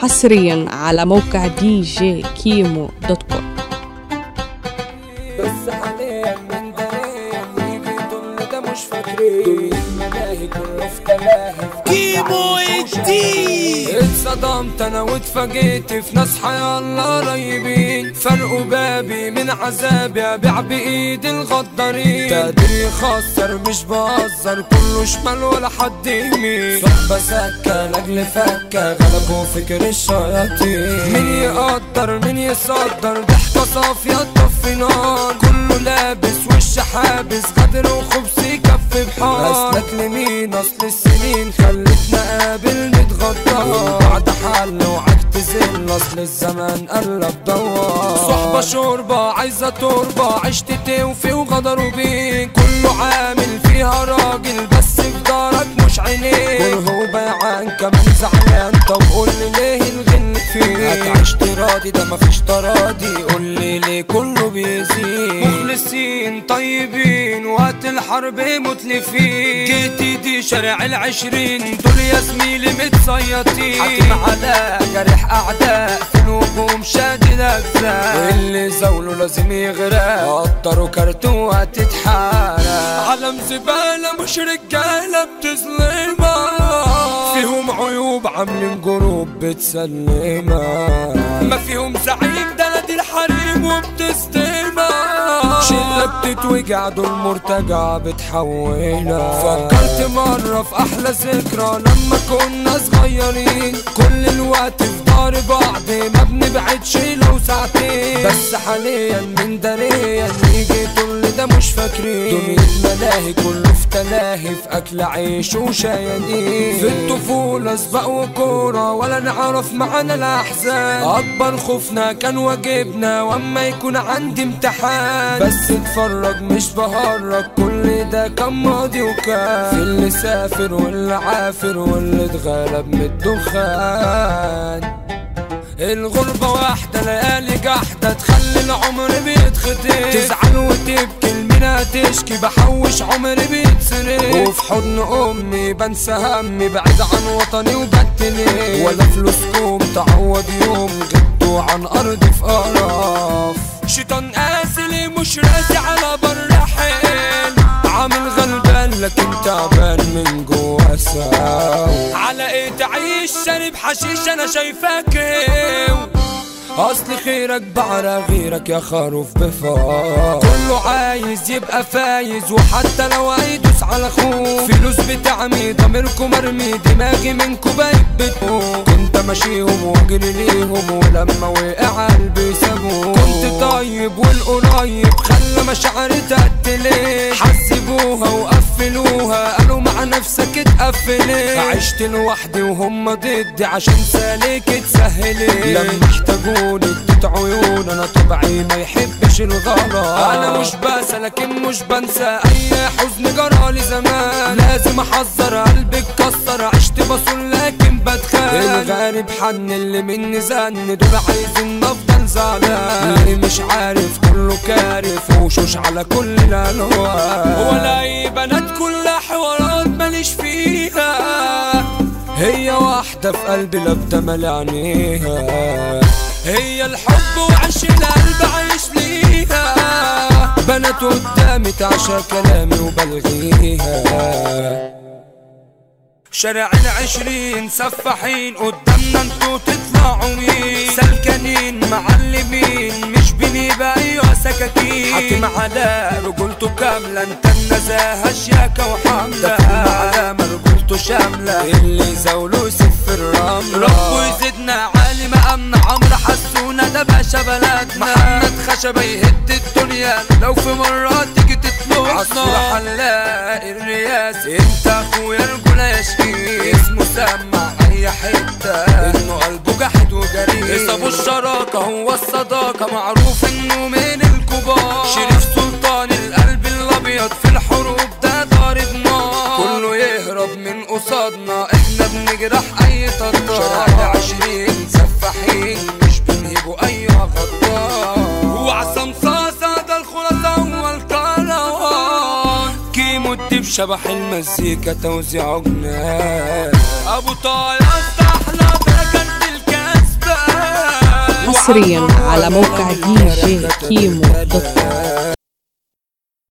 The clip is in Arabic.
حصريا على موقع djkimo.com. بس حاليا من داريا يجي دول ده مش فاكرين ملاهي كله في تلاهي كيمو الدين. اتصدمت انا واتفاجئت في ناس حيالله قريبين فرقوا بابي من عذابي ابيع بايد الغدارين تقدير يخسر مش بهزر كله شمال ولا حد يمين صحبة سكة لاجل فكة غلبوا فكر الشياطين مين يقدر مين يصدر ضحكة صافية تطفي نار كله لابس وش حابس غدر وخبز يكفي بحار اسلك لمين اصل السنين خلتنا قابل نتغدر بعد حل وعكتزل اصل الزمان قلب دوار صحبة شوربة عايزة تربة عشت توفي وغدروا بيك كله عامل فيها راجل بس في دارك مش عينيك كره بيعان كمان زعلان طب قولي ليه الغل فيك عشت راضي ده مفيش تراضي قولي ليه كله بيزيد مخلصين طيبين وقت الحرب متلفين جيتي دي شارع العشرين دول يا زميلي متصيطين حاكم على جرح اعداء في الهجوم شادد اجزاء اللي زوله لازم يغرق قطروا كرتون هتتحرق عالم زبالة مش رجالة بتظلمها فيهم عيوب عاملين جروب بتسلمها ما فيهم زعيم ده نادي الحريم وبتستلمها شلة بتتوجع دول مرتجع بتحولها فكرت مرة في أحلى ذكرى لما كنا صغيرين كل الوقت في دار بعض ما بنبعدش لو ساعتين بس حاليا من داريا يجي طول ده مش فاكرين دنيا ملاهي كله في تلاهي في أكل عيش وشيانين في الطفولة سباق وكورة ولا نعرف معانا الأحزان أكبر خوفنا كان واجبنا وأما يكون عندي امتحان بس اتفرج مش بهرج كل ده كان ماضي وكان في اللي سافر واللي عافر واللي اتغلب من الدخان الغربة واحدة ليالي جحدة تخلي العمر بيتخطف تزعل وتبكي المنى تشكي بحوش عمري بيتسرق وفي حضن أمي بنسى همي بعيد عن وطني وبتلي ولا فلوسكم تعوض يوم غبتوا عن أرضي في قرف شيطان قاسي لي مش راسي على بر حيل عامل غلبان لكن تعبان من جوا ساو على ايه تعيش شارب حشيش انا شايفاك اصل خيرك بعرى غيرك يا خروف بفار كله عايز يبقى فايز وحتى لو هيدوس على اخوه فلوس بتعمي ضميركم مرمي دماغي منكم بقت بتقوم كنت ماشيهم واجري ليهم ولما وقع قلبي سابوه كنت طيب والقريب خلى مشاعري تقتلي حسبوها وقفلوها قالوا مع نفسك اتقفلي عشت لوحدي وهم ضدي عشان سالك اتسهلي لما احتاجوني اديت عيون انا طبعي ما يحبش الغلط انا مش بنسى لكن مش بنسى اي حزن جرالي زمان لازم احذر قلبي اتكسر عشت بصول لكن بتخان الغارب حن اللي مني زن دول عايزين افضل زعلان اللي مش عارف كله كارف وشوش على كل الالوان ولا اي بنات كلها حوارات ماليش فيها هي واحدة في قلبي لابدة مال عينيها هي الحب وعش القلب عايش ليها بنات قدامي تعشى كلامي وبلغيها شارع العشرين سفاحين قدامنا انتوا تطلعوا مين سلكانين معلمين مش بنبقى ايوه سكاكين حاكم على رجولته كاملة انت النزاهة شياكة وحملة ده علامة رجولته شاملة اللي زاوله يسف الرملة ربه يزيدنا عالي مقامنا عمرو حسونا ده باشا بلدنا محمد خشبة يهد الدنيا لو في مرة تيجي تطلقنا عصفور حلاق الرياسي انت اخويا رجولة يشكي اسمه سمع اي حتة انه قلبه جحد وجريء ابو الشراكة هو الصداقة معروف انه من الكبار شريف سلطان القلب الابيض في الحروب ده ضارب نار كله يهرب من قصادنا احنا بنجرح اي طرطار شارع العشرين سفاحين مش بنهيبوا اي غدار وعصام صاصة ده الخلاصة والكروان كيمو الدب شبح المزيكا توزيعه جنان ابو طايا احلى بركة الكلام حصريا على موقع دي جي كيمو دوت كوم.